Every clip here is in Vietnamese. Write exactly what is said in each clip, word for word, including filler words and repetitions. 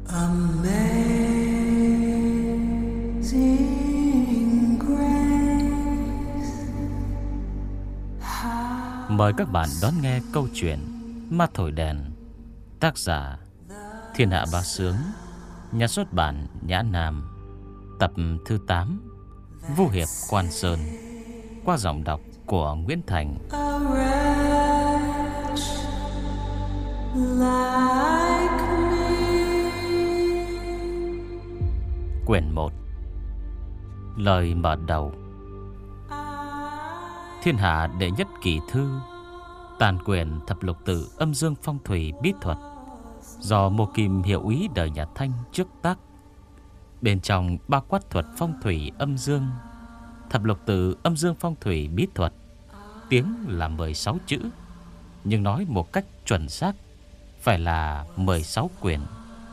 Amazing grace. Mời các bạn đón nghe câu chuyện Ma Thổi Đèn. Tác giả Thiên Hạ Bá Sướng, nhà xuất bản Nhã Nam. Tập thứ tám, Vu Hiệp Quan Sơn, qua giọng đọc của Nguyễn Thành. A wretch like me. Quyển một. Lời mở đầu. Thiên hạ đệ nhất kỳ thư, tàn quyền thập lục tự âm dương phong thủy bí thuật, do Mô Kim hiệu úy đời nhà Thanh trước tác. Bên trong bao quát thuật phong thủy âm dương, thập lục tự âm dương phong thủy bí thuật, tiếng là mười sáu chữ, nhưng nói một cách chuẩn xác phải là mười sáu quyển.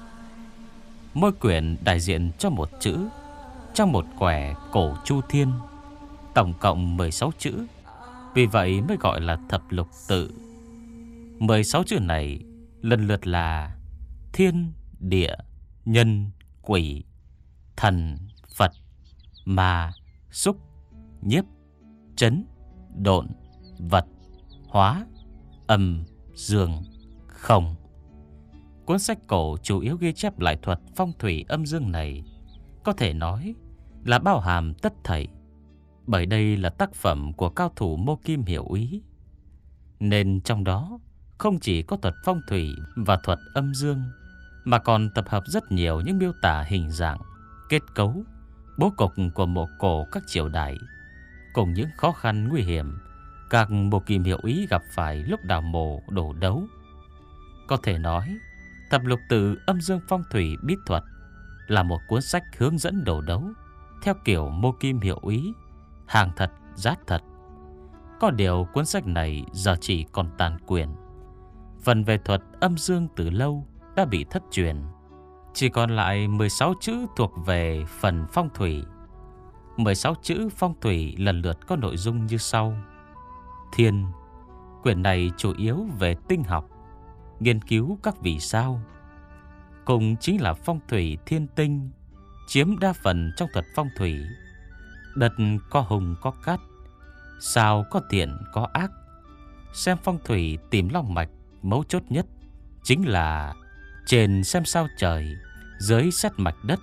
Mỗi quyển đại diện cho một chữ trong một quẻ cổ chu thiên, tổng cộng mười sáu chữ, vì vậy mới gọi là thập lục tự. mười sáu chữ này lần lượt là thiên, địa, nhân, quỷ, thần, Phật, ma, xúc, nhiếp, chấn, độn, vật, hóa, âm, dương, không. Cuốn sách cổ chủ yếu ghi chép lại thuật phong thủy âm dương này có thể nói là bao hàm tất thảy, bởi đây là tác phẩm của cao thủ Mô Kim hiệu úy, nên trong đó không chỉ có thuật phong thủy và thuật âm dương, mà còn tập hợp rất nhiều những miêu tả hình dạng, kết cấu, bố cục của mộ cổ các triều đại, cùng những khó khăn nguy hiểm các Mô Kim hiệu úy gặp phải lúc đào mộ đổ đấu. Có thể nói, thập lục tự âm dương phong thủy bí thuật là một cuốn sách hướng dẫn đổ đấu theo kiểu Mô Kim hiệu úy, hàng thật giá thật. Có điều cuốn sách này giờ chỉ còn tàn quyền. Phần về thuật âm dương từ lâu đã bị thất truyền, chỉ còn lại mười sáu chữ thuộc về phần phong thủy. mười sáu chữ phong thủy lần lượt có nội dung như sau. Thiên, quyển này chủ yếu về tinh học, nghiên cứu các vì sao, cùng chính là phong thủy thiên tinh, chiếm đa phần trong thuật phong thủy. Đất có hùng có cát, sao có thiện có ác. Xem phong thủy tìm long mạch, mấu chốt nhất chính là trên xem sao trời, dưới xét mạch đất.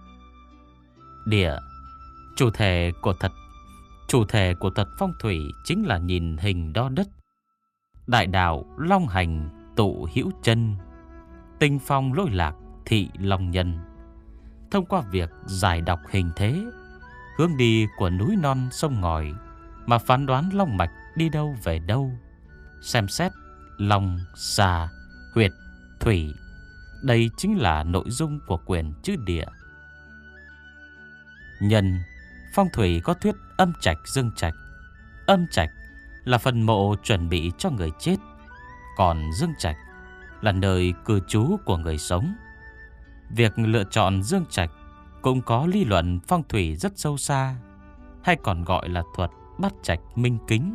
Địa, chủ thể của thật chủ thể của thuật phong thủy chính là nhìn hình đo đất. Đại đạo long hành tụ hữu chân, tinh phong lỗi lạc thị long nhân. Thông qua việc giải đọc hình thế, hướng đi của núi non sông ngòi, mà phán đoán long mạch đi đâu về đâu, xem xét long, xà, huyệt, thủy. Đây chính là nội dung của quyển chữ địa. Nhân, phong thủy có thuyết âm trạch dương trạch. Âm trạch là phần mộ chuẩn bị cho người chết, còn dương trạch là nơi cư trú của người sống. Việc lựa chọn dương trạch cũng có lý luận phong thủy rất sâu xa, hay còn gọi là thuật bát trạch minh kính.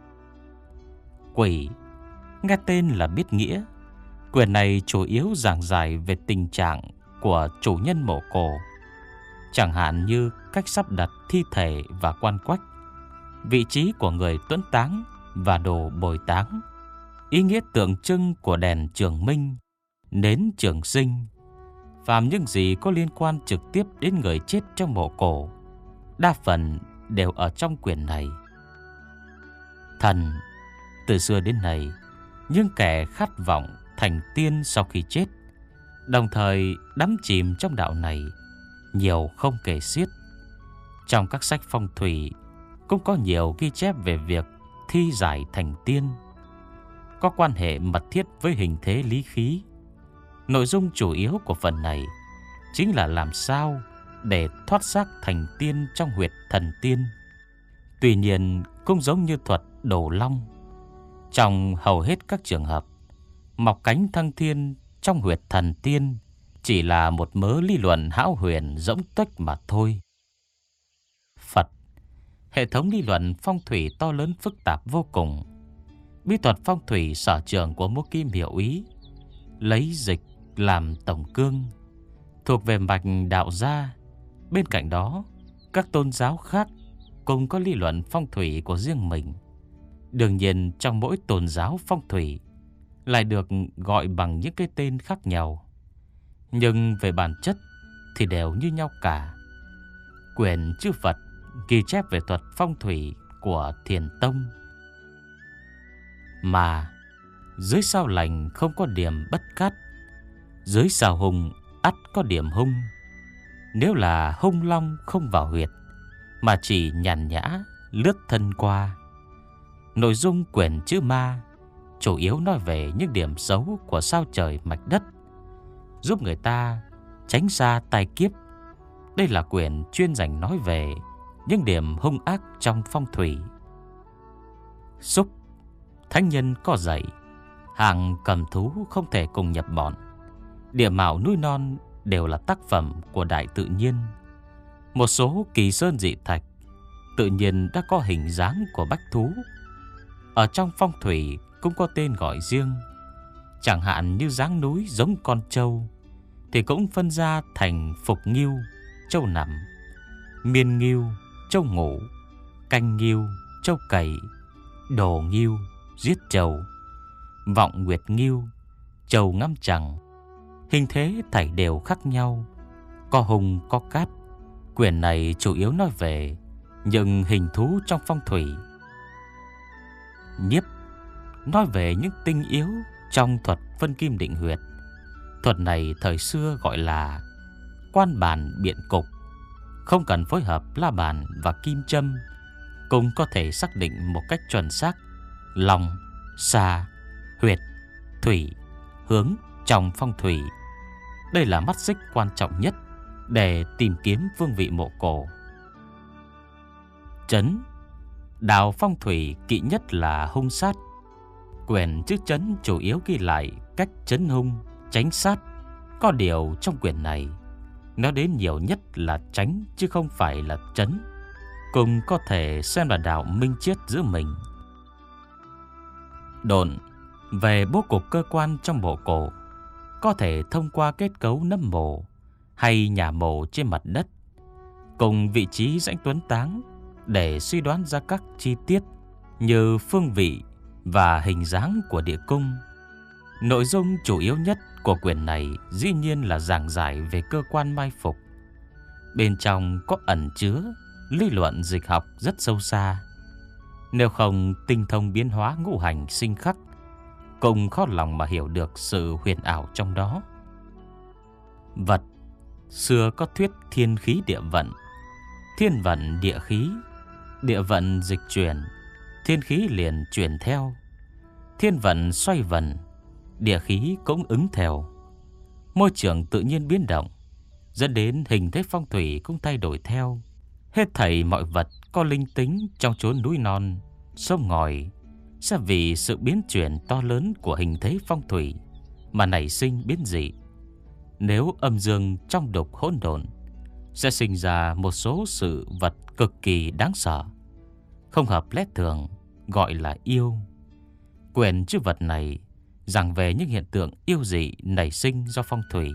Quỷ, nghe tên là biết nghĩa. Quyển này chủ yếu giảng giải về tình trạng của chủ nhân mộ cổ, chẳng hạn như cách sắp đặt thi thể và quan quách, vị trí của người tuẫn táng và đồ bồi táng, ý nghĩa tượng trưng của đèn trường minh, nến trường sinh. Phàm những gì có liên quan trực tiếp đến người chết trong mộ cổ, đa phần đều ở trong quyển này. Thần, từ xưa đến nay, những kẻ khát vọng thành tiên sau khi chết, đồng thời đắm chìm trong đạo này, nhiều không kể xiết. Trong các sách phong thủy cũng có nhiều ghi chép về việc thi giải thành tiên, có quan hệ mật thiết với hình thế lý khí. Nội dung chủ yếu của phần này chính là làm sao để thoát xác thành tiên trong huyệt thần tiên. Tuy nhiên, cũng giống như thuật đổ long, trong hầu hết các trường hợp, mọc cánh thăng thiên trong huyệt thần tiên chỉ là một mớ lý luận hão huyền rỗng tuếch mà thôi. Phật, hệ thống lý luận phong thủy to lớn phức tạp vô cùng. Bí thuật phong thủy sở trường của Mô Kim hiệu úy lấy dịch làm tổng cương, thuộc về mạch đạo gia. Bên cạnh đó, các tôn giáo khác cũng có lý luận phong thủy của riêng mình. Đương nhiên trong mỗi tôn giáo phong thủy lại được gọi bằng những cái tên khác nhau, nhưng về bản chất thì đều như nhau cả. Quyển chư Phật ghi chép về thuật phong thủy của Thiền Tông, mà dưới sao lành không có điểm bất cát, dưới sao hung ắt có điểm hung. Nếu là hung long không vào huyệt, mà chỉ nhàn nhã lướt thân qua. Nội dung quyển chữ Ma chủ yếu nói về những điểm xấu của sao trời mạch đất, giúp người ta tránh xa tai kiếp. Đây là quyển chuyên dành nói về những điểm hung ác trong phong thủy. Xúc, thánh nhân có dạy, hàng cầm thú không thể cùng nhập bọn. Địa mạo núi non đều là tác phẩm của đại tự nhiên. Một số kỳ sơn dị thạch tự nhiên đã có hình dáng của bách thú. Ở trong phong thủy cũng có tên gọi riêng. Chẳng hạn như dáng núi giống con trâu thì cũng phân ra thành Phục Ngưu, trâu nằm, Miên Ngưu, trâu ngủ, Canh Ngưu, trâu cày, Đồ Ngưu, giết trâu, Vọng Nguyệt Ngưu, trâu ngắm trăng. Hình thế thảy đều khác nhau, có hùng có cát. Quyển này chủ yếu nói về những hình thú trong phong thủy. Nhiếp nói về những tinh yếu trong thuật phân kim định huyệt. Thuật này thời xưa gọi là quan bản biện cục, không cần phối hợp la bàn và kim châm cũng có thể xác định một cách chuẩn xác lòng, xà, huyệt, thủy, hướng trong phong thủy. Đây là mắt xích quan trọng nhất để tìm kiếm phương vị mộ cổ. Trấn, đạo phong thủy kỵ nhất là hung sát. Quyển chữ trấn chủ yếu ghi lại cách trấn hung, tránh sát. Có điều trong quyển này nói đến nhiều nhất là tránh chứ không phải là trấn, cũng có thể xem là đạo minh triết giữa mình. Độn về bố cục cơ quan trong mộ cổ, có thể thông qua kết cấu nấm mộ hay nhà mộ trên mặt đất, cùng vị trí rãnh tuấn táng để suy đoán ra các chi tiết như phương vị và hình dáng của địa cung. Nội dung chủ yếu nhất của quyển này dĩ nhiên là giảng giải về cơ quan mai phục. Bên trong có ẩn chứa lý luận dịch học rất sâu xa. Nếu không tinh thông biến hóa ngũ hành sinh khắc, cũng khó lòng mà hiểu được sự huyền ảo trong đó. Vật, xưa có thuyết thiên khí địa vận, thiên vận địa khí, địa vận dịch chuyển, thiên khí liền chuyển theo. Thiên vận xoay vần, địa khí cũng ứng theo. Môi trường tự nhiên biến động, dẫn đến hình thế phong thủy cũng thay đổi theo. Hết thảy mọi vật có linh tính trong chốn núi non, sông ngòi sẽ vì sự biến chuyển to lớn của hình thế phong thủy mà nảy sinh biến dị. Nếu âm dương trong đục hỗn độn, sẽ sinh ra một số sự vật cực kỳ đáng sợ, không hợp lẽ thường, gọi là yêu. Quyển chữ vật này giảng về những hiện tượng yêu dị nảy sinh do phong thủy.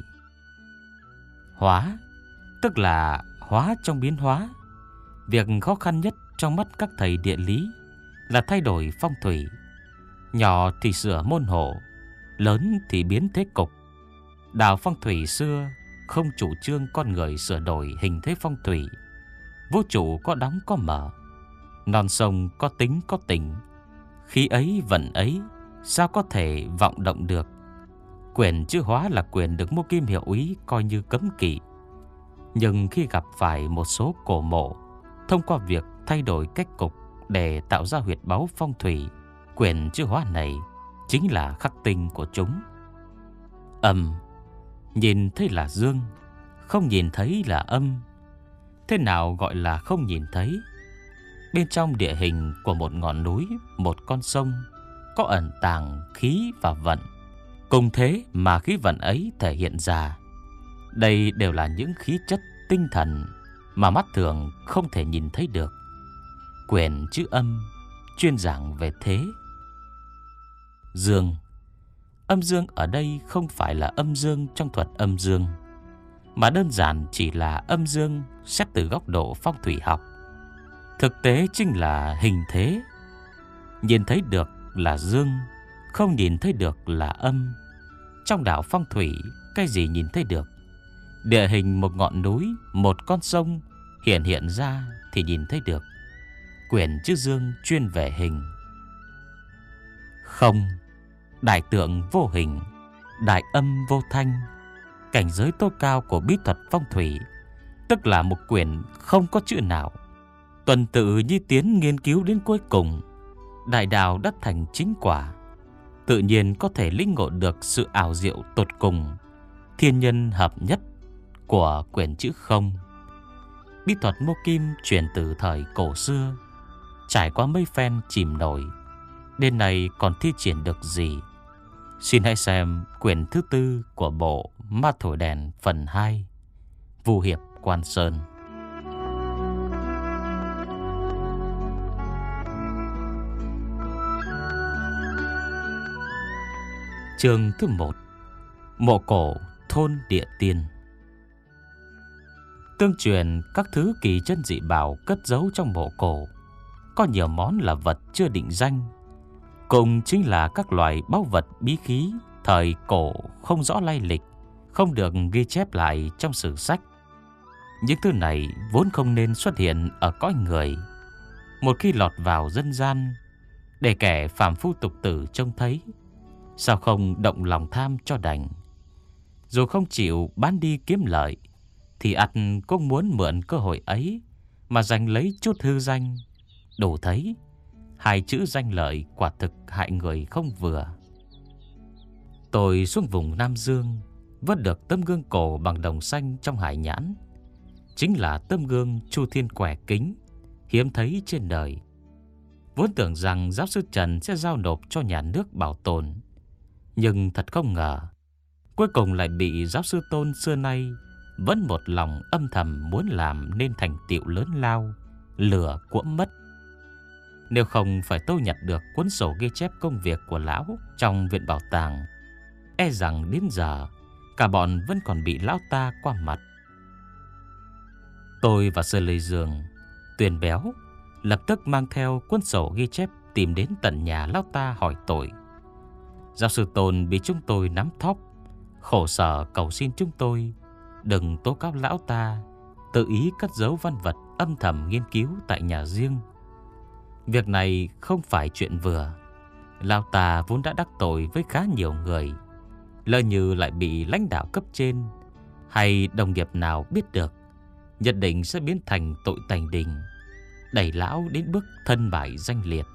Hóa, tức là hóa trong biến hóa. Việc khó khăn nhất trong mắt các thầy địa lý là thay đổi phong thủy. Nhỏ thì sửa môn hộ, lớn thì biến thế cục. Đạo phong thủy xưa không chủ trương con người sửa đổi hình thế phong thủy. Vũ trụ có đóng có mở, non sông có tính có tình, khí ấy vận ấy, sao có thể vọng động được. Quyển chữ Hóa là quyển được Mô Kim Hiệu Úy coi như cấm kỵ. Nhưng khi gặp phải một số cổ mộ, thông qua việc thay đổi cách cục để tạo ra huyệt báu phong thủy, quyển chữ Hóa này chính là khắc tinh của chúng. Âm, nhìn thấy là dương, không nhìn thấy là âm. Thế nào gọi là không nhìn thấy? Bên trong địa hình của một ngọn núi, một con sông, có ẩn tàng khí và vận. Cùng thế mà khí vận ấy thể hiện ra. Đây đều là những khí chất tinh thần mà mắt thường không thể nhìn thấy được. Quyển chữ Âm chuyên giảng về thế. Dương, âm dương ở đây không phải là âm dương trong thuật âm dương, mà đơn giản chỉ là âm dương xét từ góc độ phong thủy học. Thực tế chính là hình thế. Nhìn thấy được là dương, không nhìn thấy được là âm. Trong đạo phong thủy, cái gì nhìn thấy được? Địa hình một ngọn núi, một con sông hiện hiện ra thì nhìn thấy được. Quyển chữ dương chuyên về hình. Không, đại tượng vô hình, đại âm vô thanh. Cảnh giới tối cao của bí thuật phong thủy, tức là một quyển không có chữ nào. Tuần tự Nhi tiến nghiên cứu đến cuối cùng, đại đạo đã thành chính quả. Tự nhiên có thể lĩnh ngộ được sự ảo diệu tột cùng, thiên nhân hợp nhất của quyển chữ không. Bí thuật mô kim truyền từ thời cổ xưa, trải qua mấy phen chìm nổi, đến nay còn thi triển được gì? Xin hãy xem quyển thứ tư của bộ Ma Thổi Đèn phần hai, Vu Hiệp Quan Sơn. Chương thứ một: Mộ cổ thôn địa tiên. Tương truyền các thứ kỳ chân dị bảo cất giấu trong mộ cổ, có nhiều món là vật chưa định danh, cùng chính là các loại báu vật bí khí thời cổ không rõ lai lịch, không được ghi chép lại trong sử sách. Những thứ này vốn không nên xuất hiện ở cõi người. Một khi lọt vào dân gian, để kẻ phàm phu tục tử trông thấy, sao không động lòng tham cho đành? Dù không chịu bán đi kiếm lợi, thì ắt cũng muốn mượn cơ hội ấy mà giành lấy chút hư danh. Đủ thấy hai chữ danh lợi quả thực hại người không vừa. Tôi xuống vùng Nam Dương, vớt được tấm gương cổ bằng đồng xanh trong hải nhãn. Chính là tấm gương Chu Thiên Quẻ Kính, hiếm thấy trên đời. Vốn tưởng rằng giáo sư Trần sẽ giao nộp cho nhà nước bảo tồn, nhưng thật không ngờ, cuối cùng lại bị giáo sư Tôn xưa nay vẫn một lòng âm thầm muốn làm nên thành tựu lớn lao, lừa cuỗm mất. Nếu không phải tôi nhặt được cuốn sổ ghi chép công việc của lão trong viện bảo tàng, e rằng đến giờ cả bọn vẫn còn bị lão ta qua mặt. Tôi và Sơ Lê Dương, Tuyền Béo lập tức mang theo cuốn sổ ghi chép tìm đến tận nhà lão ta hỏi tội. Giáo sư Tôn bị chúng tôi nắm thóp, khổ sở cầu xin chúng tôi đừng tố cáo lão ta tự ý cất giấu văn vật âm thầm nghiên cứu tại nhà riêng. Việc này không phải chuyện vừa. Lão ta vốn đã đắc tội với khá nhiều người, lỡ như lại bị lãnh đạo cấp trên hay đồng nghiệp nào biết được, nhất định sẽ biến thành tội tành đình, đẩy lão đến bước thân bại danh liệt.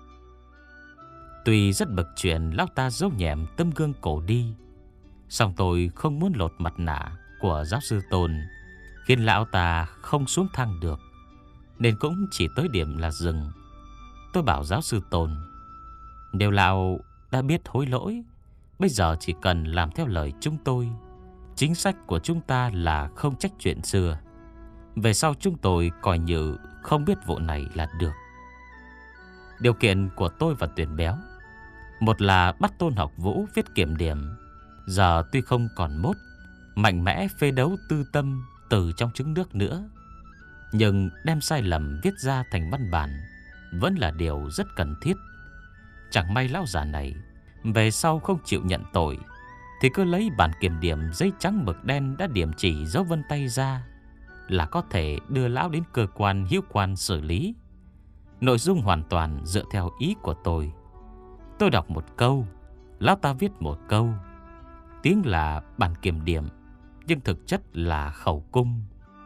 Tuy rất bực chuyện lão ta giấu nhẹm tấm gương cổ đi, song tôi không muốn lột mặt nạ của giáo sư Tôn, khiến lão ta không xuống thang được, nên cũng chỉ tới điểm là dừng. Tôi bảo giáo sư Tôn, nếu lão đã biết hối lỗi, bây giờ chỉ cần làm theo lời chúng tôi. Chính sách của chúng ta là không trách chuyện xưa, về sau chúng tôi coi như không biết vụ này là được. Điều kiện của tôi và Tuyền Béo, một là bắt Tôn Học Vũ viết kiểm điểm, giờ tuy không còn mốt mạnh mẽ phê đấu tư tâm từ trong trứng nước nữa, nhưng đem sai lầm viết ra thành văn bản vẫn là điều rất cần thiết. Chẳng may lão già này về sau không chịu nhận tội, thì cứ lấy bản kiểm điểm giấy trắng mực đen đã điểm chỉ dấu vân tay ra, là có thể đưa lão đến cơ quan hữu quan xử lý. Nội dung hoàn toàn dựa theo ý của tôi. Tôi đọc một câu, lão ta viết một câu. Tiếng là bản kiểm điểm, nhưng thực chất là khẩu cung.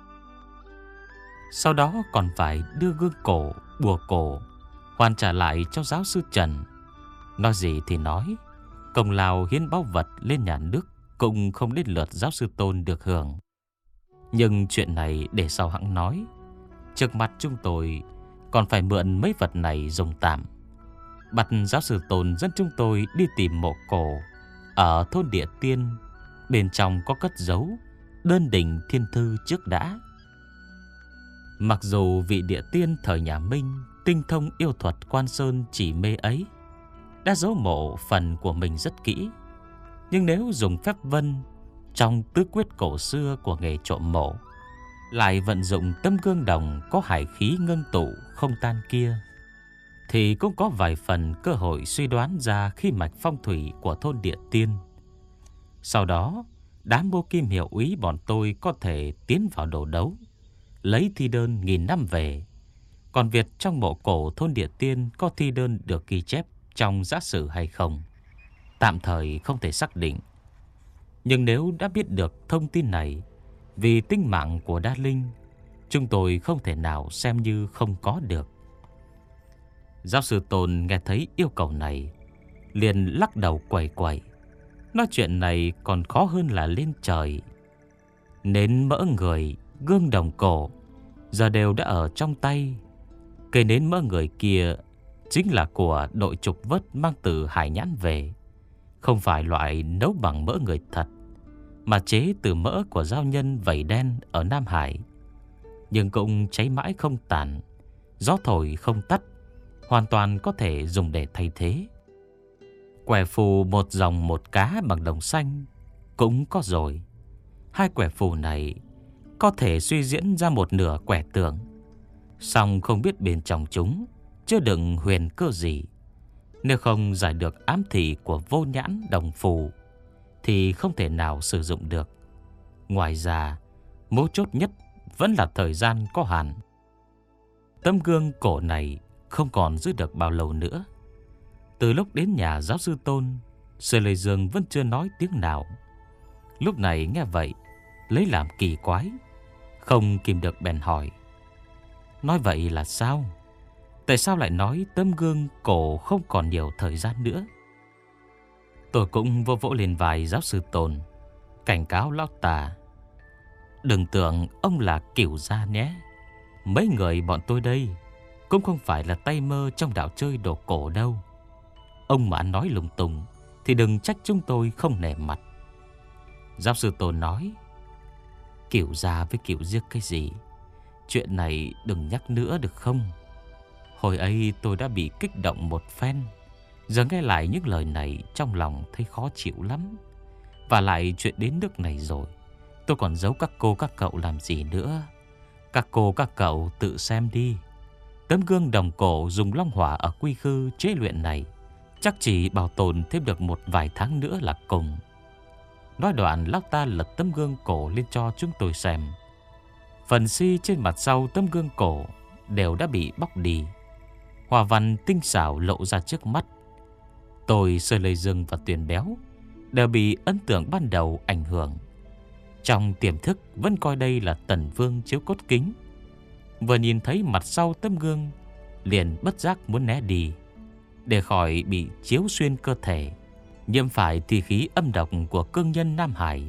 Sau đó còn phải đưa gương cổ, bùa cổ hoàn trả lại cho giáo sư Trần. Nói gì thì nói, công lao hiến báu vật lên nhà nước cũng không đến lượt giáo sư Tôn được hưởng. Nhưng chuyện này để sau hẵng nói. Trước mặt chúng tôi còn phải mượn mấy vật này dùng tạm. Bắt giáo sư Tôn dẫn chúng tôi đi tìm mộ cổ ở thôn Địa Tiên, bên trong có cất giấu đơn đỉnh thiên thư trước đã. Mặc dù vị địa tiên thời nhà Minh tinh thông yêu thuật quan sơn chỉ mê ấy đã giấu mộ phần của mình rất kỹ, nhưng nếu dùng phép vân trong tứ quyết cổ xưa của nghề trộm mộ, lại vận dụng tấm gương đồng có hải khí ngưng tụ không tan kia, thì cũng có vài phần cơ hội suy đoán ra khí mạch phong thủy của thôn Địa Tiên. Sau đó, đám Mô Kim hiệu úy bọn tôi có thể tiến vào đồ đấu, lấy thi đơn nghìn năm về. Còn việc trong mộ cổ thôn Địa Tiên có thi đơn được ghi chép trong giã sử hay không, tạm thời không thể xác định. Nhưng nếu đã biết được thông tin này, vì tính mạng của Đa Linh, chúng tôi không thể nào xem như không có được. Giáo sư Tôn nghe thấy yêu cầu này, liền lắc đầu quẩy quẩy, nói chuyện này còn khó hơn là lên trời. Nến mỡ người, gương đồng cổ giờ đều đã ở trong tay. Cây nến mỡ người kia chính là của đội trục vớt mang từ Hải Nhãn về, không phải loại nấu bằng mỡ người thật, mà chế từ mỡ của giao nhân vảy đen ở Nam Hải. Nhưng cũng cháy mãi không tàn, gió thổi không tắt, hoàn toàn có thể dùng để thay thế. Quẻ phù một dòng một cá bằng đồng xanh cũng có rồi. Hai quẻ phù này có thể suy diễn ra một nửa quẻ tượng, song không biết bên trong chúng chứa đựng huyền cơ gì. Nếu không giải được ám thị của vô nhãn đồng phù thì không thể nào sử dụng được. Ngoài ra, mấu chốt nhất vẫn là thời gian có hạn. Tấm gương cổ này không còn giữ được bao lâu nữa. Từ lúc đến nhà giáo sư Tôn, Sở Lê Dương vẫn chưa nói tiếng nào. Lúc này nghe vậy, lấy làm kỳ quái, không kìm được bèn hỏi: nói vậy là sao? Tại sao lại nói tấm gương cổ không còn nhiều thời gian nữa? Tôi cũng vô vỗ lên vai giáo sư Tôn, cảnh cáo lão ta: đừng tưởng ông là Cửu gia nhé. Mấy người bọn tôi đây cũng không phải là tay mơ trong đạo chơi đồ cổ đâu. Ông mà ăn nói lung tung thì đừng trách chúng tôi không nể mặt. Giáo sư Tôn nói: Cửu gia với Cửu giết cái gì? Chuyện này đừng nhắc nữa được không? Hồi ấy tôi đã bị kích động một phen, giờ nghe lại những lời này trong lòng thấy khó chịu lắm. Và lại chuyện đến nước này rồi, tôi còn giấu các cô các cậu làm gì nữa? Các cô các cậu tự xem đi. Tấm gương đồng cổ dùng long hỏa ở quy khư chế luyện này chắc chỉ bảo tồn thêm được một vài tháng nữa là cùng. Nói đoạn, lão ta lật tấm gương cổ lên cho chúng tôi xem. Phần si trên mặt sau tấm gương cổ đều đã bị bóc đi, hoa văn tinh xảo lộ ra trước mắt. Tôi, Sơ Lê Dương và Tuyền Béo đều bị ấn tượng ban đầu ảnh hưởng. Trong tiềm thức vẫn coi đây là Tần Vương chiếu cốt kính. Vừa nhìn thấy mặt sau tấm gương, liền bất giác muốn né đi, để khỏi bị chiếu xuyên cơ thể, nhiễm phải thi khí âm độc của cương nhân Nam Hải.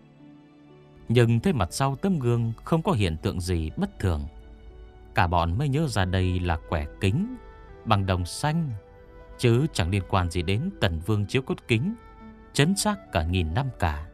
Nhưng thấy mặt sau tấm gương không có hiện tượng gì bất thường, cả bọn mới nhớ ra đây là quẻ kính bằng đồng xanh, chứ chẳng liên quan gì đến Tần Vương chiếu cốt kính chấn xác cả nghìn năm cả.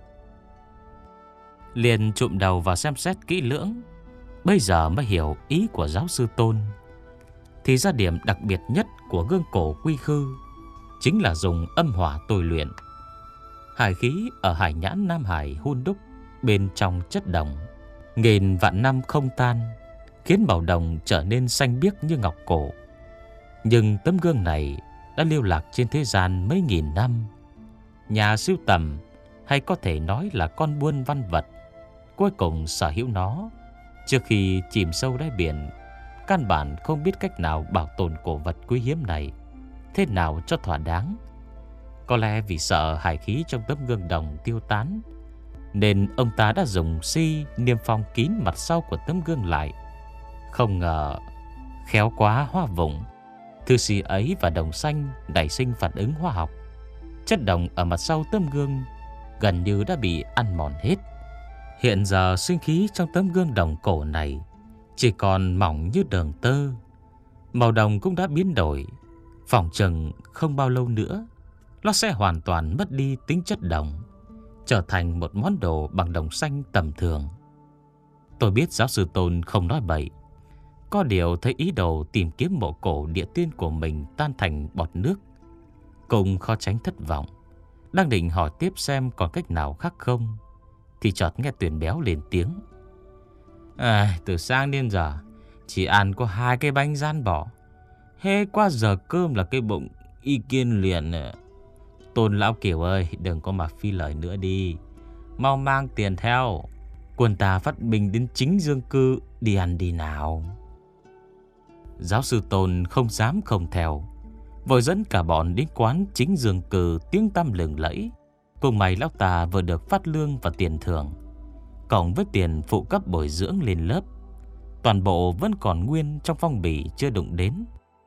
Liền chụm đầu vào xem xét kỹ lưỡng, bây giờ mới hiểu ý của giáo sư Tôn. Thì ra điểm đặc biệt nhất của gương cổ quy khư chính là dùng âm hỏa tôi luyện. Hải khí ở Hải Nhãn Nam Hải hun đúc bên trong chất đồng, nghìn vạn năm không tan, khiến màu đồng trở nên xanh biếc như ngọc cổ. Nhưng tấm gương này đã lưu lạc trên thế gian mấy nghìn năm. Nhà sưu tầm, hay có thể nói là con buôn văn vật, cuối cùng sở hữu nó trước khi chìm sâu đáy biển, căn bản không biết cách nào bảo tồn cổ vật quý hiếm này thế nào cho thỏa đáng. Có lẽ vì sợ hải khí trong tấm gương đồng tiêu tán, nên ông ta đã dùng si niêm phong kín mặt sau của tấm gương lại. Không ngờ khéo quá hoa vụng, thứ si ấy và đồng xanh nảy sinh phản ứng hóa học. Chất đồng ở mặt sau tấm gương gần như đã bị ăn mòn hết. Hiện giờ sinh khí trong tấm gương đồng cổ này chỉ còn mỏng như đường tơ. Màu đồng cũng đã biến đổi, phỏng chừng không bao lâu nữa nó sẽ hoàn toàn mất đi tính chất đồng, trở thành một món đồ bằng đồng xanh tầm thường. Tôi biết giáo sư Tôn không nói bậy, có điều thấy ý đồ tìm kiếm mộ cổ địa tiên của mình tan thành bọt nước, cũng khó tránh thất vọng. Đang định hỏi tiếp xem còn cách nào khác không, Thì chợt nghe Tuyền Béo lên tiếng: À, từ sáng đến giờ chỉ ăn có hai cái bánh rán bò. Hễ qua giờ cơm là cái bụng y kiên liền. Tôn lão Kiều ơi, đừng có mà phi lời nữa đi, mau mang tiền theo. Quân ta phát binh đến chính Dương Cư, đi ăn đi nào. Giáo sư Tôn không dám không theo, vội dẫn cả bọn đến quán chính Dương Cư tiếng tăm lừng lẫy. Cùng mày lão ta vừa được phát lương và tiền thưởng, cộng với tiền phụ cấp bồi dưỡng lên lớp. Toàn bộ vẫn còn nguyên trong phong bì chưa đụng đến.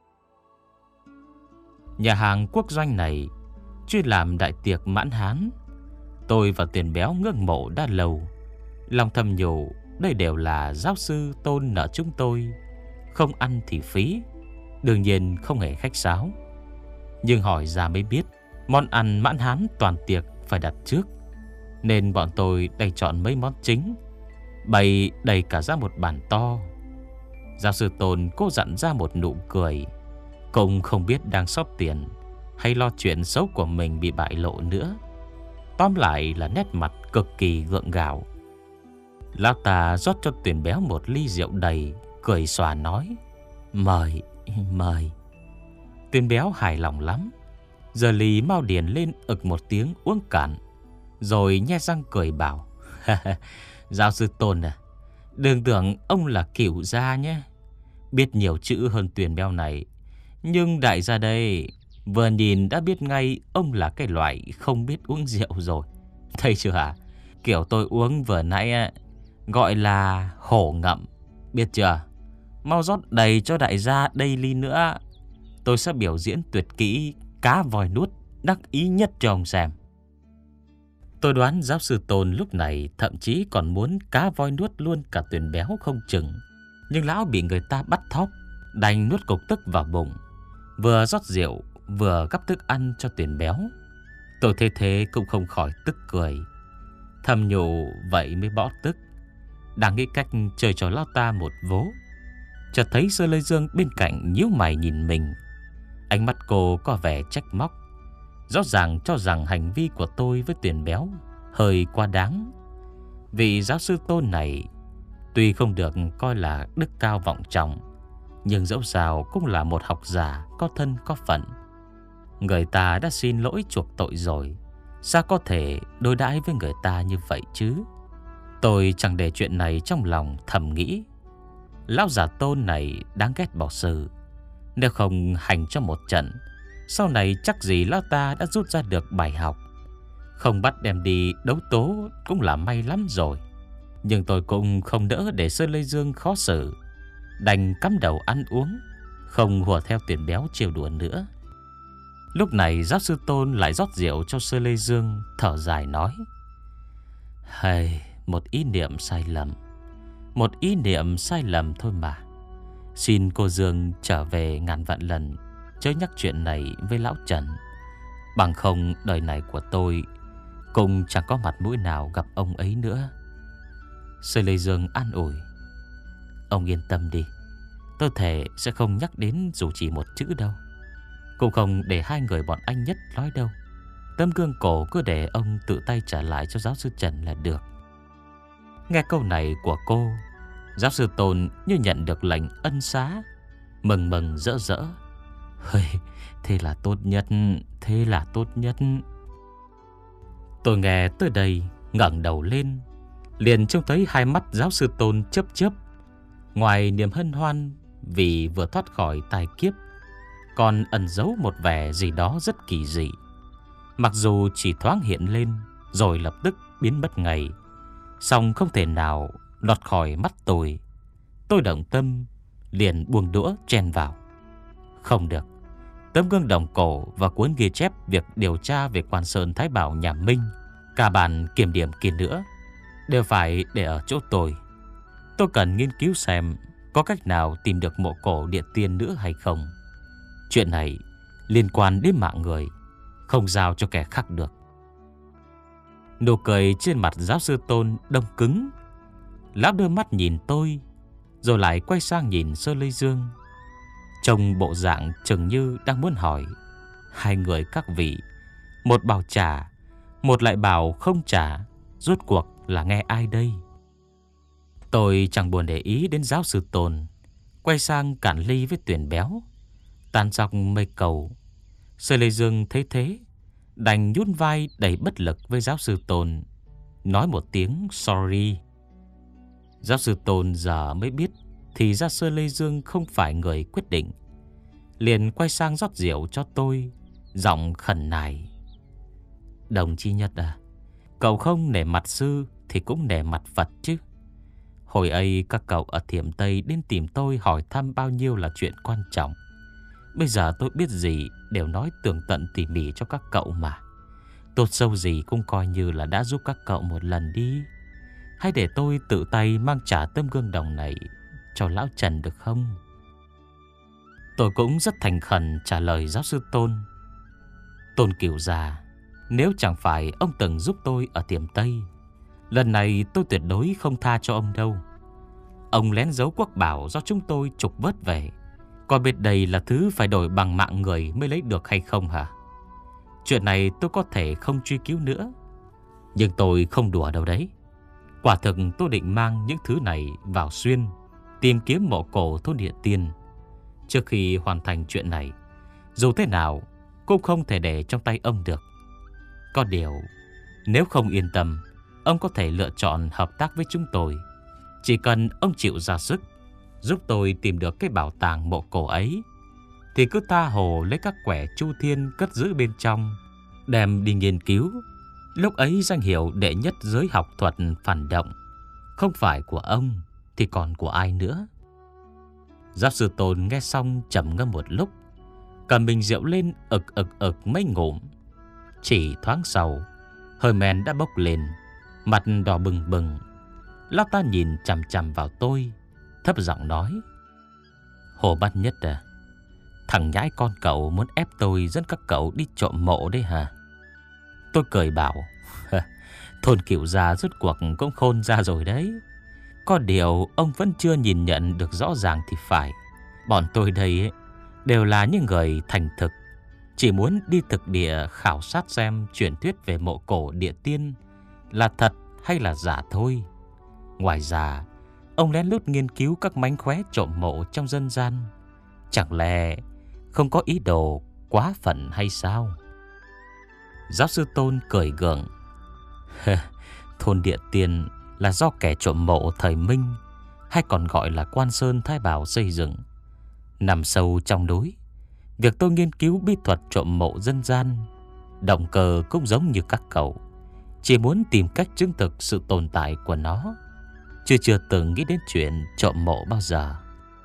Nhà hàng quốc doanh này chuyên làm đại tiệc mãn hán. Tôi và Tuyền Béo ngưỡng mộ đã lâu, lòng thầm nhủ đây đều là giáo sư Tôn nợ chúng tôi, không ăn thì phí. Đương nhiên không hề khách sáo. Nhưng hỏi ra mới biết, món ăn mãn hán toàn tiệc phải đặt trước, nên bọn tôi đành chọn mấy món chính, bày đầy cả ra một bàn to. Giáo sư Tôn cố dặn ra một nụ cười, cũng không biết đang xót tiền hay lo chuyện xấu của mình bị bại lộ nữa. Tóm lại là nét mặt cực kỳ gượng gạo. Lão ta rót cho Tuyền Béo một ly rượu đầy, cười xòa nói: Mời, mời. Tuyền Béo hài lòng lắm, giờ ly mau điền lên ực một tiếng uống cạn, rồi nhe răng cười bảo: Giáo sư Tôn à, đừng tưởng ông là cửu gia nhé, biết nhiều chữ hơn Tuyền Béo này. Nhưng đại gia đây, vừa nhìn đã biết ngay ông là cái loại không biết uống rượu rồi. Thấy chưa hả? Kiểu tôi uống vừa nãy gọi là hổ ngậm, biết chưa? Mau rót đầy cho đại gia đây ly nữa. Tôi sẽ biểu diễn tuyệt kỹ cá voi nuốt đắc ý nhất cho ông xem. Tôi đoán giáo sư Tôn lúc này thậm chí còn muốn cá voi nuốt luôn cả Tuyền Béo không chừng. Nhưng lão bị người ta bắt thóp, đành nuốt cục tức vào bụng, vừa rót rượu vừa gắp thức ăn cho Tuyền Béo. Tôi thấy thế cũng không khỏi tức cười, thầm nhủ vậy mới bỏ tức. Đang nghĩ cách chơi cho lão ta một vố, chợt thấy Sơ Lê Dương bên cạnh nhíu mày nhìn mình. Ánh mắt cô có vẻ trách móc, rõ ràng cho rằng hành vi của tôi với Tuyền Béo hơi quá đáng. Vị giáo sư Tôn này tuy không được coi là đức cao vọng trọng, nhưng dẫu sao cũng là một học giả có thân có phận. Người ta đã xin lỗi chuộc tội rồi, sao có thể đối đãi với người ta như vậy chứ? Tôi chẳng để chuyện này trong lòng, thầm nghĩ lão giả Tôn này đáng ghét bỏ sự. Nếu không hành cho một trận, sau này chắc gì lão ta đã rút ra được bài học. Không bắt đem đi đấu tố cũng là may lắm rồi. Nhưng tôi cũng không đỡ để Sơ Lê Dương khó xử, đành cắm đầu ăn uống, không hùa theo Tuyền Béo trêu đùa nữa. Lúc này giáo sư Tôn lại rót rượu cho Sơ Lê Dương, thở dài nói: Hay, một ý niệm sai lầm, một ý niệm sai lầm thôi mà. Xin cô Dương trở về ngàn vạn lần chớ nhắc chuyện này với lão Trần, bằng không đời này của tôi cũng chẳng có mặt mũi nào gặp ông ấy nữa. Sơ Lê Dương an ủi: Ông yên tâm đi, tôi thề sẽ không nhắc đến dù chỉ một chữ đâu, cũng không để hai người bọn anh Nhất nói đâu. Tấm gương cổ cứ để ông tự tay trả lại cho giáo sư Trần là được. Nghe câu này của cô, giáo sư Tôn như nhận được lệnh ân xá, mừng mừng rỡ rỡ. Hơi, thế là tốt nhất, thế là tốt nhất. Tôi nghe tới đây ngẩng đầu lên, liền trông thấy hai mắt giáo sư Tôn chớp chớp. Ngoài niềm hân hoan vì vừa thoát khỏi tai kiếp, còn ẩn giấu một vẻ gì đó rất kỳ dị. Mặc dù chỉ thoáng hiện lên rồi lập tức biến mất ngay, song không thể nào lọt khỏi mắt tôi. Tôi động tâm, liền buông đũa chen vào. Không được, tấm gương đồng cổ và cuốn ghi chép việc điều tra về Quan Sơn Thái Bảo nhà Minh, cả bản kiểm điểm kia nữa, đều phải để ở chỗ tôi. Tôi cần nghiên cứu xem có cách nào tìm được mộ cổ địa tiên nữa hay không. Chuyện này liên quan đến mạng người, không giao cho kẻ khác được. Nụ cười trên mặt giáo sư Tôn đông cứng. Lão đưa mắt nhìn tôi, rồi lại quay sang nhìn Sơ Lê Dương, trông bộ dạng chừng như đang muốn hỏi: Hai người các vị, một bảo trả, một lại bảo không trả, rốt cuộc là nghe ai đây? Tôi chẳng buồn để ý đến giáo sư Tôn, quay sang cạn ly với Tuyền Béo, tan dọc mây cầu. Sơ Lê Dương thấy thế, đành nhún vai đầy bất lực với giáo sư Tôn, nói một tiếng sorry. Giáo sư Tôn giờ mới biết thì ra Sơ Lê Dương không phải người quyết định, liền quay sang rót rượu cho tôi, giọng khẩn nài: Đồng chí Nhất à, cậu không nể mặt sư thì cũng nể mặt Phật chứ. Hồi ấy các cậu ở Thiểm Tây đến tìm tôi hỏi thăm bao nhiêu là chuyện quan trọng. Bây giờ tôi biết gì đều nói tường tận tỉ mỉ cho các cậu mà. Tốt sâu gì cũng coi như là đã giúp các cậu một lần đi. Hãy để tôi tự tay mang trả tấm gương đồng này cho lão Trần được không? Tôi cũng rất thành khẩn trả lời giáo sư Tôn. Tôn Cửu già, nếu chẳng phải ông từng giúp tôi ở Thiểm Tây, lần này tôi tuyệt đối không tha cho ông đâu. Ông lén giấu quốc bảo do chúng tôi trục vớt về, có biết đây là thứ phải đổi bằng mạng người mới lấy được hay không hả? Chuyện này tôi có thể không truy cứu nữa, nhưng tôi không đùa đâu đấy. Quả thực tôi định mang những thứ này vào Xuyên, tìm kiếm mộ cổ thôn Địa Tiên. Trước khi hoàn thành chuyện này, dù thế nào cũng không thể để trong tay ông được. Có điều, nếu không yên tâm, ông có thể lựa chọn hợp tác với chúng tôi. Chỉ cần ông chịu ra sức giúp tôi tìm được cái bảo tàng mộ cổ ấy, thì cứ tha hồ lấy các quẻ chu thiên cất giữ bên trong, đem đi nghiên cứu. Lúc ấy danh hiệu đệ nhất giới học thuật phản động không phải của ông thì còn của ai nữa? Giáo sư Tôn nghe xong trầm ngâm một lúc, cầm bình rượu lên ực ực ực mấy ngụm. Chỉ thoáng sau, hơi men đã bốc lên, mặt đỏ bừng bừng. Lão ta nhìn chằm chằm vào tôi, thấp giọng nói: Hồ Bát Nhất à, thằng nhãi con cậu muốn ép tôi dẫn các cậu đi trộm mộ đấy hả? Tôi cười bảo: Thôn Cửu gia rốt cuộc cũng khôn ra rồi đấy. Có điều ông vẫn chưa nhìn nhận được rõ ràng thì phải. Bọn tôi đây ấy, đều là những người thành thực, chỉ muốn đi thực địa khảo sát xem truyền thuyết về mộ cổ địa tiên là thật hay là giả thôi. Ngoài ra, ông lén lút nghiên cứu các mánh khóe trộm mộ trong dân gian, chẳng lẽ không có ý đồ quá phận hay sao? Giáo sư Tôn cười gượng: Thôn Địa Tiên là do kẻ trộm mộ thời Minh, hay còn gọi là Quan Sơn Thái Bảo xây dựng, nằm sâu trong núi. Việc tôi nghiên cứu bí thuật trộm mộ dân gian, động cơ cũng giống như các cậu, chỉ muốn tìm cách chứng thực sự tồn tại của nó, chứ chưa từng nghĩ đến chuyện trộm mộ bao giờ.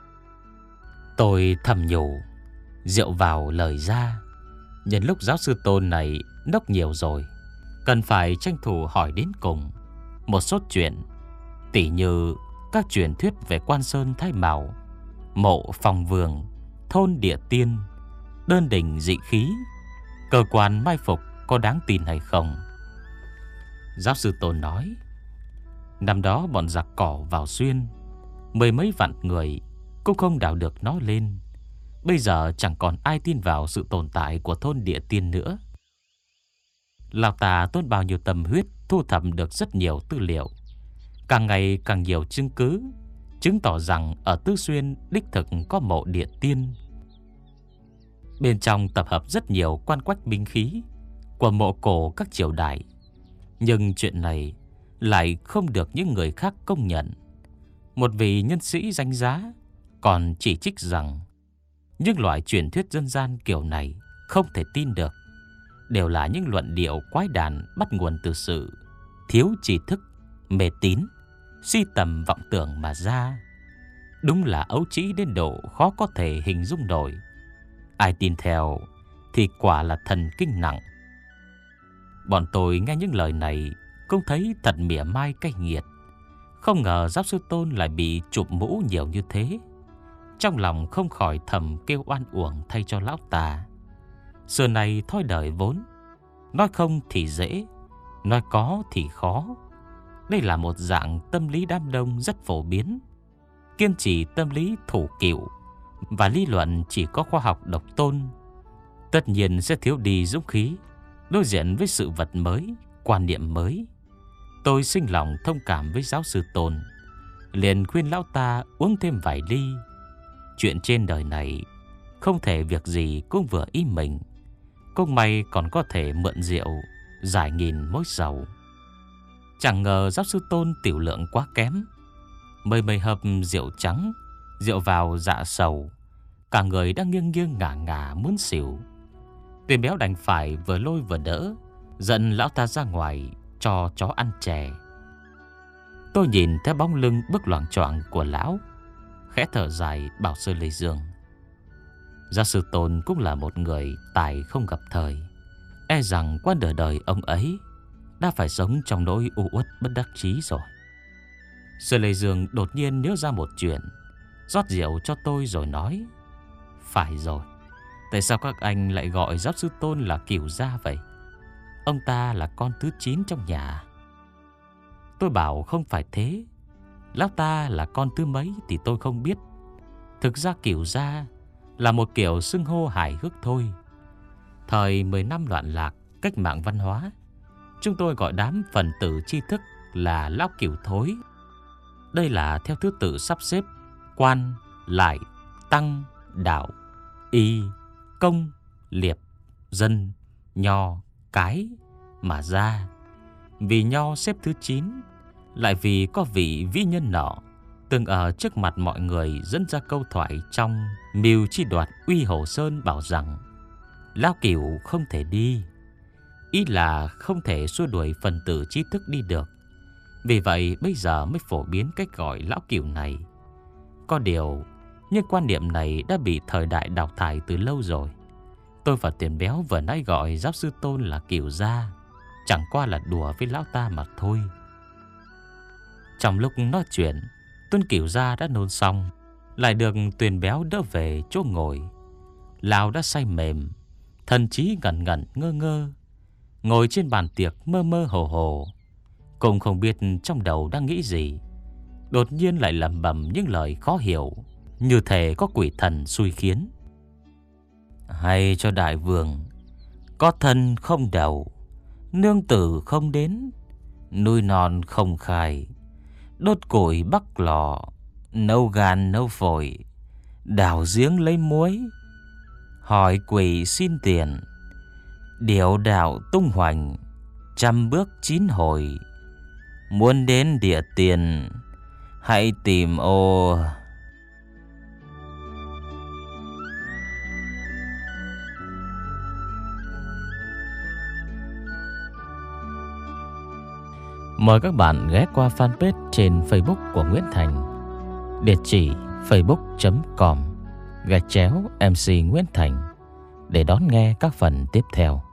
Tôi thầm nhủ, rượu vào lời ra. Nhân lúc giáo sư Tôn này nốc nhiều rồi, cần phải tranh thủ hỏi đến cùng một số chuyện, tỉ như các truyền thuyết về Quan Sơn Thái Bảo, mộ Phong Vương, thôn Địa Tiên, đơn đình dị khí, cơ quan mai phục có đáng tin hay không. Giáo sư Tôn nói: Năm đó bọn giặc cỏ vào Xuyên, mười mấy vạn người cũng không đào được nó lên. Bây giờ chẳng còn ai tin vào sự tồn tại của thôn Địa Tiên nữa. Lão ta tốn bao nhiêu tâm huyết thu thập được rất nhiều tư liệu, càng ngày càng nhiều chứng cứ chứng tỏ rằng ở Tứ Xuyên đích thực có mộ Địa Tiên. Bên trong tập hợp rất nhiều quan quách binh khí của mộ cổ các triều đại. Nhưng chuyện này lại không được những người khác công nhận. Một vị nhân sĩ danh giá còn chỉ trích rằng những loại truyền thuyết dân gian kiểu này không thể tin được, đều là những luận điệu quái đản bắt nguồn từ sự thiếu tri thức, mê tín, si tầm vọng tưởng mà ra. Đúng là ấu trĩ đến độ khó có thể hình dung nổi. Ai tin theo thì quả là thần kinh nặng. Bọn tôi nghe những lời này cũng thấy thật mỉa mai cay nghiệt. Không ngờ giáo sư Tôn lại bị chụp mũ nhiều như thế. Trong lòng không khỏi thầm kêu oan uổng thay cho lão ta. Xưa này thói đời vốn, nói không thì dễ, nói có thì khó. Đây là một dạng tâm lý đám đông rất phổ biến. Kiên trì tâm lý thủ cựu và lý luận chỉ có khoa học độc tôn, tất nhiên sẽ thiếu đi dũng khí đối diện với sự vật mới, quan niệm mới. Tôi sinh lòng thông cảm với giáo sư Tôn, liền khuyên lão ta uống thêm vài ly. Chuyện trên đời này không thể việc gì cũng vừa ý mình. Cũng may còn có thể mượn rượu giải nghìn mối sầu. Chẳng ngờ giáo sư Tôn tiểu lượng quá kém, mời mời hộp rượu trắng, rượu vào dạ sầu, cả người đang nghiêng nghiêng ngả ngả muốn xỉu. Tuyền béo đành phải vừa lôi vừa đỡ, dẫn lão ta ra ngoài cho chó ăn chè. Tôi nhìn theo bóng lưng bước loạng choạng của lão, khẽ thở dài bảo Sơ Lê Dương: Giáo sư Tôn cũng là một người tài không gặp thời. E rằng qua đời đời ông ấy đã phải sống trong nỗi u uất bất đắc chí rồi. Sơ Lê Dương đột nhiên nhớ ra một chuyện, rót rượu cho tôi rồi nói: Phải rồi, tại sao các anh lại gọi giáo sư Tôn là Cửu gia vậy? Ông ta là con thứ chín trong nhà. Tôi bảo không phải thế, lão ta là con thứ mấy thì tôi không biết. Thực ra Cửu gia là một kiểu xưng hô hài hước thôi. Thời mười năm loạn lạc, cách mạng văn hóa, chúng tôi gọi đám phần tử tri thức là lão Cửu thối. Đây là theo thứ tự sắp xếp quan, lại, tăng, đạo, y, công, liệt, dân, nho, cái mà ra. Vì nho xếp thứ chín, lại vì có vị vĩ nhân nọ từng ở trước mặt mọi người dẫn ra câu thoại trong Mưu Chi Đoạt Uy Hồ Sơn bảo rằng lão Cửu không thể đi, ý là không thể xua đuổi phần tử trí thức đi được. Vì vậy bây giờ mới phổ biến cách gọi lão Cửu này. Có điều, nhưng quan niệm này đã bị thời đại đào thải từ lâu rồi. Tôi và Tiền Béo vừa nãy gọi giáo sư Tôn là Cửu gia, chẳng qua là đùa với lão ta mà thôi. Trong lúc nói chuyện, Tuân Cửu gia đã nôn xong, lại được Tuyền Béo đỡ về chỗ ngồi. Lão đã say mềm, thần trí ngẩn ngẩn ngơ ngơ, ngồi trên bàn tiệc mơ mơ hồ hồ, cũng không biết trong đầu đang nghĩ gì. Đột nhiên lại lẩm bẩm những lời khó hiểu, như thể có quỷ thần xui khiến. Hay cho đại vương, có thân không đầu, nương tử không đến, nuôi non không khai, đốt củi bắc lò, nấu gan nấu phổi, đào giếng lấy muối, hỏi quỷ xin tiền, điệu đạo tung hoành, trăm bước chín hồi, muốn đến địa tiền, hãy tìm ô. Mời các bạn ghé qua fanpage trên Facebook của Nguyễn Thành, địa chỉ facebook chấm com gạch chéo em xê Nguyễn Thành để đón nghe các phần tiếp theo.